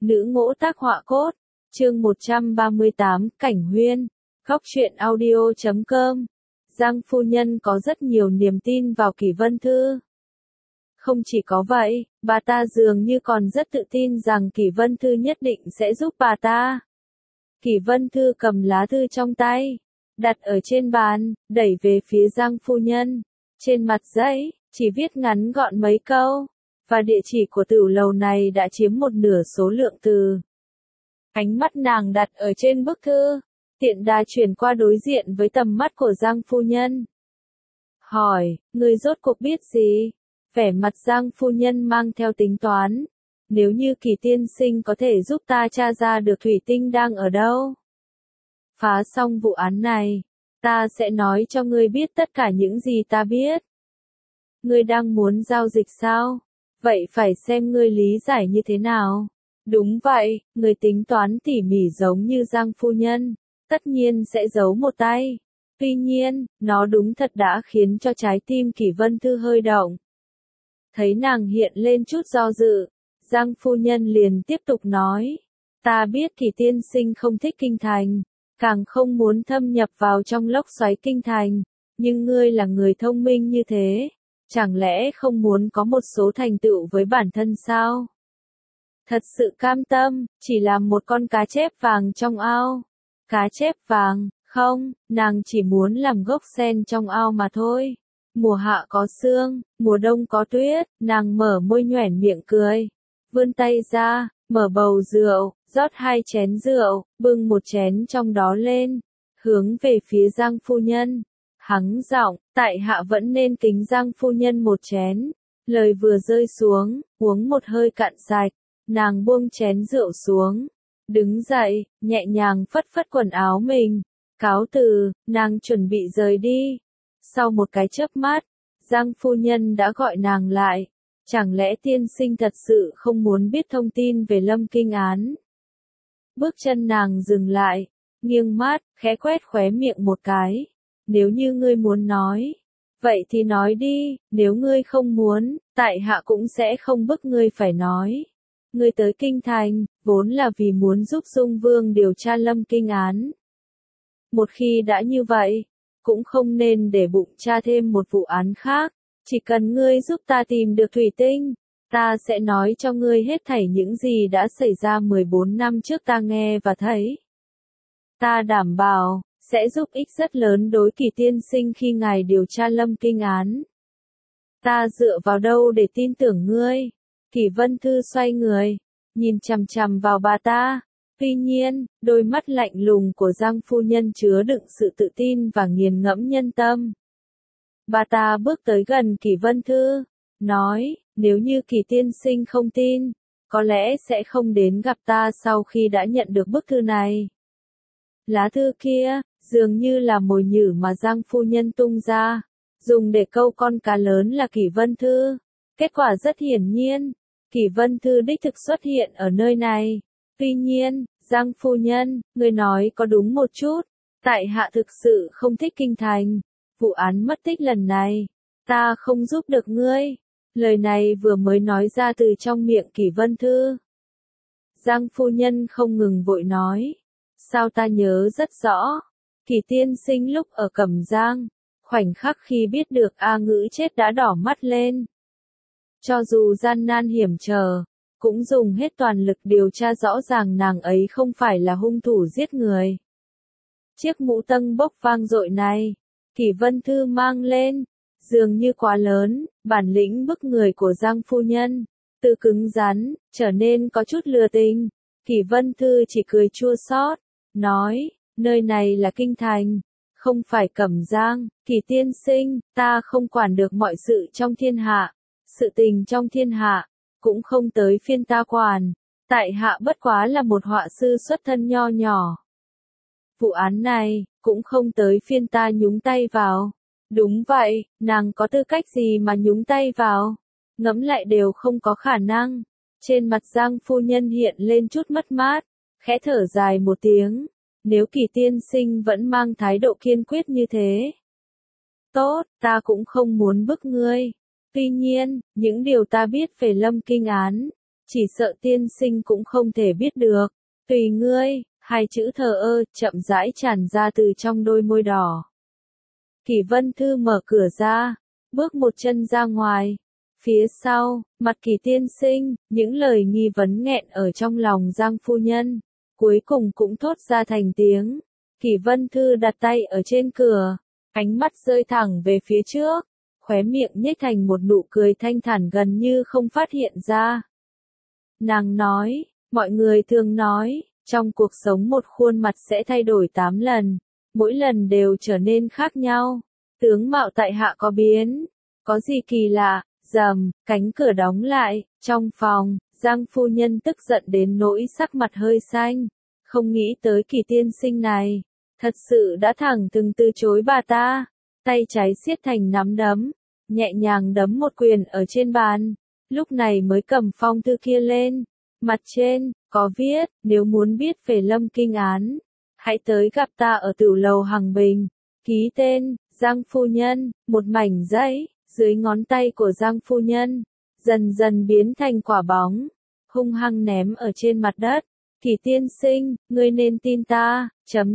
Nữ ngỗ tác họa cốt, chương 138, Cảnh Huyên, Góc truyện audio.com. Giang phu nhân có rất nhiều niềm tin vào Kỷ Vân Thư. Không chỉ có vậy, bà ta dường như còn rất tự tin rằng Kỷ Vân Thư nhất định sẽ giúp bà ta. Kỷ Vân Thư cầm lá thư trong tay, đặt ở trên bàn, đẩy về phía Giang phu nhân. Trên mặt giấy, chỉ viết ngắn gọn mấy câu, và địa chỉ của tửu lầu này đã chiếm một nửa số lượng từ. Ánh mắt nàng đặt ở trên bức thư, tiện đà chuyển qua đối diện với tầm mắt của Giang phu nhân. Hỏi, người rốt cuộc biết gì? Vẻ mặt Giang phu nhân mang theo tính toán. Nếu như Kỳ tiên sinh có thể giúp ta tra ra được thủy tinh đang ở đâu, phá xong vụ án này, ta sẽ nói cho ngươi biết tất cả những gì ta biết. Ngươi đang muốn giao dịch sao? Vậy phải xem ngươi lý giải như thế nào. Đúng vậy, người tính toán tỉ mỉ giống như Giang phu nhân, tất nhiên sẽ giấu một tay. Tuy nhiên, nó đúng thật đã khiến cho trái tim Kỷ Vân Thư hơi động. Thấy nàng hiện lên chút do dự, Giang phu nhân liền tiếp tục nói, ta biết Kỷ tiên sinh không thích kinh thành, càng không muốn thâm nhập vào trong lốc xoáy kinh thành, nhưng ngươi là người thông minh như thế, chẳng lẽ không muốn có một số thành tựu với bản thân sao? Thật sự cam tâm, chỉ là một con cá chép vàng trong ao. Cá chép vàng, không, nàng chỉ muốn làm gốc sen trong ao mà thôi. Mùa hạ có sương, mùa đông có tuyết, nàng mở môi nhoẻn miệng cười. Vươn tay ra, mở bầu rượu, rót 2 chén rượu, bưng một chén trong đó lên, hướng về phía Giang phu nhân. Hắng giọng, tại hạ vẫn nên kính Giang phu nhân một chén. Lời vừa rơi xuống, uống một hơi cạn sạch. Nàng buông chén rượu xuống, đứng dậy, nhẹ nhàng phất phất quần áo mình, cáo từ, nàng chuẩn bị rời đi. Sau một cái chớp mắt, Giang phu nhân đã gọi nàng lại, chẳng lẽ tiên sinh thật sự không muốn biết thông tin về Lâm Kinh án? Bước chân nàng dừng lại, nghiêng mắt, khẽ quét khóe miệng một cái. Nếu như ngươi muốn nói, vậy thì nói đi, nếu ngươi không muốn, tại hạ cũng sẽ không bức ngươi phải nói. Ngươi tới kinh thành, vốn là vì muốn giúp Dung Vương điều tra Lâm Kinh án. Một khi đã như vậy, cũng không nên để bụng tra thêm một vụ án khác. Chỉ cần ngươi giúp ta tìm được thủy tinh, ta sẽ nói cho ngươi hết thảy những gì đã xảy ra 14 năm trước ta nghe và thấy. Ta đảm bảo, sẽ giúp ích rất lớn đối Kỳ tiên sinh khi ngài điều tra Lâm Kinh án. Ta dựa vào đâu để tin tưởng ngươi? Kỷ Vân Thư xoay người, nhìn chằm chằm vào bà ta. Tuy nhiên, đôi mắt lạnh lùng của Giang phu nhân chứa đựng sự tự tin và nghiền ngẫm nhân tâm. Bà ta bước tới gần Kỷ Vân Thư, nói, nếu như Kỳ tiên sinh không tin, có lẽ sẽ không đến gặp ta sau khi đã nhận được bức thư này. Lá thư kia, dường như là mồi nhử mà Giang phu nhân tung ra, dùng để câu con cá lớn là Kỷ Vân Thư. Kết quả rất hiển nhiên, Kỷ Vân Thư đích thực xuất hiện ở nơi này. Tuy nhiên, Giang phu nhân, người nói có đúng một chút, tại hạ thực sự không thích kinh thành. Vụ án mất tích lần này, ta không giúp được ngươi. Lời này vừa mới nói ra từ trong miệng Kỷ Vân Thư. Giang phu nhân không ngừng vội nói, sao ta nhớ rất rõ, Kỳ tiên sinh lúc ở Cẩm Giang, khoảnh khắc khi biết được A Ngữ chết đã đỏ mắt lên. Cho dù gian nan hiểm trở, cũng dùng hết toàn lực điều tra rõ ràng nàng ấy không phải là hung thủ giết người. Chiếc mũ tâng bốc vang dội này, Kỷ Vân Thư mang lên, dường như quá lớn, bản lĩnh bức người của Giang phu nhân, từ cứng rắn, trở nên có chút lừa tình. Kỷ Vân Thư chỉ cười chua xót, nói, nơi này là kinh thành, không phải Cẩm Giang. Kỳ tiên sinh, ta không quản được mọi sự trong thiên hạ. Sự tình trong thiên hạ, cũng không tới phiên ta quản. Tại hạ bất quá là một họa sư xuất thân nho nhỏ. Vụ án này, cũng không tới phiên ta nhúng tay vào. Đúng vậy, nàng có tư cách gì mà nhúng tay vào? Ngẫm lại đều không có khả năng. Trên mặt Giang phu nhân hiện lên chút mất mát, khẽ thở dài một tiếng. Nếu Kỳ tiên sinh vẫn mang thái độ kiên quyết như thế. Tốt, ta cũng không muốn bức ngươi. Tuy nhiên, những điều ta biết về Lâm Kinh án, chỉ sợ tiên sinh cũng không thể biết được. Tùy ngươi, hai chữ thờ ơ, chậm rãi tràn ra từ trong đôi môi đỏ. Kỷ Vân Thư mở cửa ra, bước một chân ra ngoài. Phía sau, mặt Kỷ tiên sinh, những lời nghi vấn nghẹn ở trong lòng Giang phu nhân, cuối cùng cũng thốt ra thành tiếng. Kỷ Vân Thư đặt tay ở trên cửa, ánh mắt rơi thẳng về phía trước, khóe miệng nhếch thành một nụ cười thanh thản gần như không phát hiện ra. Nàng nói, mọi người thường nói, trong cuộc sống một khuôn mặt sẽ thay đổi 8 lần, mỗi lần đều trở nên khác nhau. Tướng mạo tại hạ có biến, có gì kỳ lạ? Rầm, cánh cửa đóng lại, trong phòng, Giang phu nhân tức giận đến nỗi sắc mặt hơi xanh, không nghĩ tới Kỷ tiên sinh này, thật sự đã thẳng thừng từ chối bà ta, tay trái siết thành nắm đấm, nhẹ nhàng đấm một quyền ở trên bàn, lúc này mới cầm phong thư kia lên, mặt trên, có viết, nếu muốn biết về Lâm Kinh án, hãy tới gặp ta ở Tửu lầu Hằng Bình, ký tên, Giang phu nhân, một mảnh giấy. Dưới ngón tay của Giang phu nhân, dần dần biến thành quả bóng, hung hăng ném ở trên mặt đất. Kỷ tiên sinh, ngươi nên tin ta,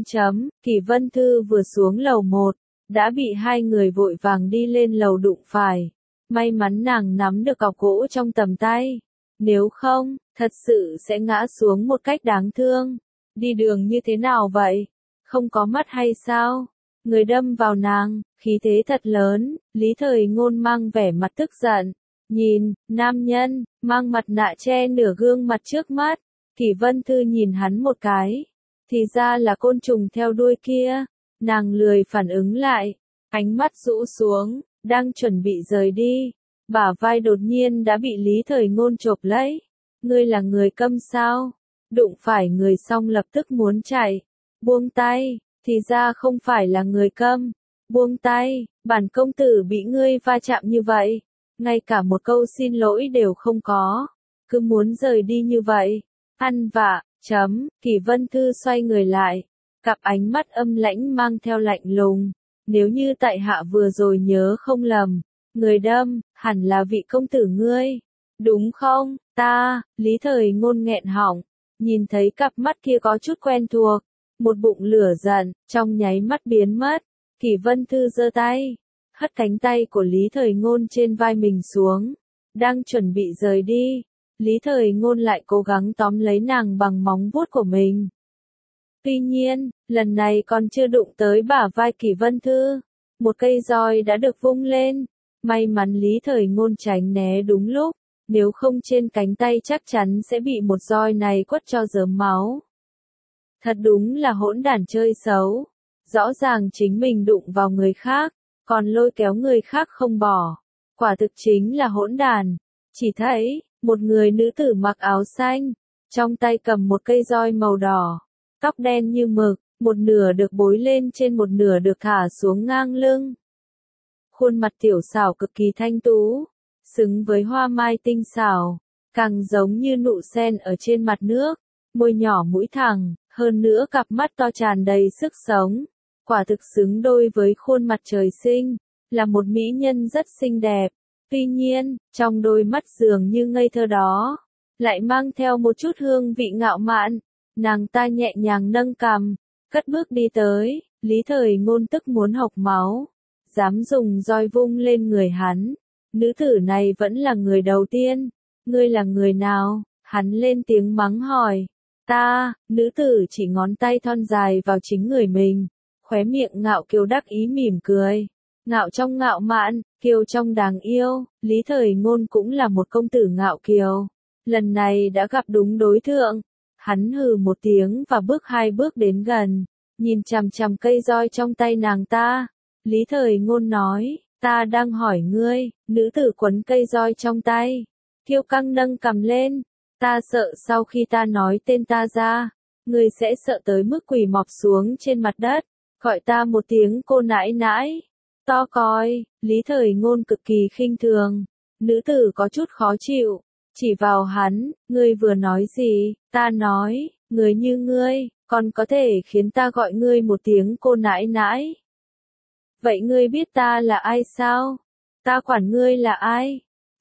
Kỷ Vân Thư vừa xuống lầu 1, đã bị hai người vội vàng đi lên lầu đụng phải. May mắn nàng nắm được cọc gỗ trong tầm tay, nếu không, thật sự sẽ ngã xuống một cách đáng thương. Đi đường như thế nào vậy? Không có mắt hay sao? Người đâm vào nàng, khí thế thật lớn, Lý Thời Ngôn mang vẻ mặt tức giận, nhìn, nam nhân, mang mặt nạ che nửa gương mặt trước mắt, Kỷ Vân Thư nhìn hắn một cái, thì ra là côn trùng theo đuôi kia, nàng lười phản ứng lại, ánh mắt rũ xuống, đang chuẩn bị rời đi, bả vai đột nhiên đã bị Lý Thời Ngôn chộp lấy, ngươi là người câm sao, đụng phải người xong lập tức muốn chạy, buông tay. Thì ra không phải là người câm. Buông tay, bản công tử bị ngươi va chạm như vậy. Ngay cả một câu xin lỗi đều không có. Cứ muốn rời đi như vậy. Ăn vạ, Kỷ Vân Thư xoay người lại. Cặp ánh mắt âm lãnh mang theo lạnh lùng. Nếu như tại hạ vừa rồi nhớ không lầm. Người đâm, hẳn là vị công tử ngươi. Đúng không, ta, Lý Thời Ngôn nghẹn họng. Nhìn thấy cặp mắt kia có chút quen thuộc. Một bụng lửa giận, trong nháy mắt biến mất. Kỷ Vân Thư giơ tay, hất cánh tay của Lý Thời Ngôn trên vai mình xuống, đang chuẩn bị rời đi. Lý Thời Ngôn lại cố gắng tóm lấy nàng bằng móng vuốt của mình. Tuy nhiên, lần này còn chưa đụng tới bả vai Kỷ Vân Thư, một cây roi đã được vung lên. May mắn Lý Thời Ngôn tránh né đúng lúc, nếu không trên cánh tay chắc chắn sẽ bị một roi này quất cho rớm máu. Thật đúng là hỗn đản chơi xấu. Rõ ràng chính mình đụng vào người khác, còn lôi kéo người khác không bỏ. Quả thực chính là hỗn đản. Chỉ thấy, một người nữ tử mặc áo xanh, trong tay cầm một cây roi màu đỏ, tóc đen như mực, một nửa được bối lên trên một nửa được thả xuống ngang lưng. Khuôn mặt tiểu xảo cực kỳ thanh tú, xứng với hoa mai tinh xảo, càng giống như nụ sen ở trên mặt nước, môi nhỏ mũi thẳng. Hơn nữa cặp mắt to tràn đầy sức sống, quả thực xứng đôi với khuôn mặt trời sinh, là một mỹ nhân rất xinh đẹp. Tuy nhiên, trong đôi mắt dường như ngây thơ đó, lại mang theo một chút hương vị ngạo mạn. Nàng ta nhẹ nhàng nâng cằm, cất bước đi tới, Lý Thời Ngôn tức muốn hộc máu, dám dùng roi vung lên người hắn. Nữ tử này vẫn là người đầu tiên. Ngươi là người nào? Hắn lên tiếng mắng hỏi. Ta, nữ tử chỉ ngón tay thon dài vào chính người mình, khóe miệng ngạo kiều đắc ý mỉm cười. Ngạo trong ngạo mạn, kiều trong đáng yêu, Lý Thời Ngôn cũng là một công tử ngạo kiều. Lần này đã gặp đúng đối tượng. Hắn hừ một tiếng và bước 2 bước đến gần, nhìn chằm chằm cây roi trong tay nàng ta. Lý Thời Ngôn nói, ta đang hỏi ngươi, nữ tử quấn cây roi trong tay. Kiêu căng nâng cầm lên. Ta sợ sau khi ta nói tên ta ra, ngươi sẽ sợ tới mức quỳ mọp xuống trên mặt đất, gọi ta một tiếng cô nãi nãi. To coi, Lý Thời Ngôn cực kỳ khinh thường. Nữ tử có chút khó chịu, chỉ vào hắn, ngươi vừa nói gì? Ta nói, người như ngươi, còn có thể khiến ta gọi ngươi một tiếng cô nãi nãi. Vậy ngươi biết ta là ai sao? Ta quản ngươi là ai?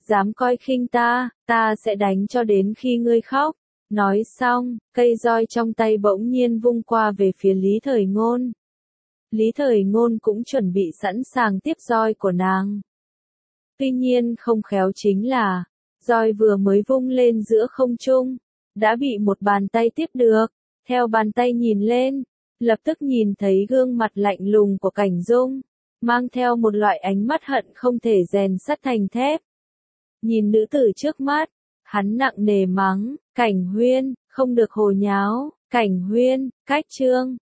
dám coi khinh ta sẽ đánh cho đến khi ngươi khóc. Nói xong, cây roi trong tay bỗng nhiên vung qua về phía Lý Thời Ngôn. Lý Thời Ngôn cũng chuẩn bị sẵn sàng tiếp roi của nàng. Tuy nhiên không khéo chính là, roi vừa mới vung lên giữa không trung, đã bị một bàn tay tiếp được. Theo bàn tay nhìn lên, lập tức nhìn thấy gương mặt lạnh lùng của Cảnh Dung, mang theo một loại ánh mắt hận không thể rèn sắt thành thép. Nhìn nữ tử trước mắt, hắn nặng nề mắng, Cảnh Huyên, không được hồ nháo. Cảnh Huyên, cách chương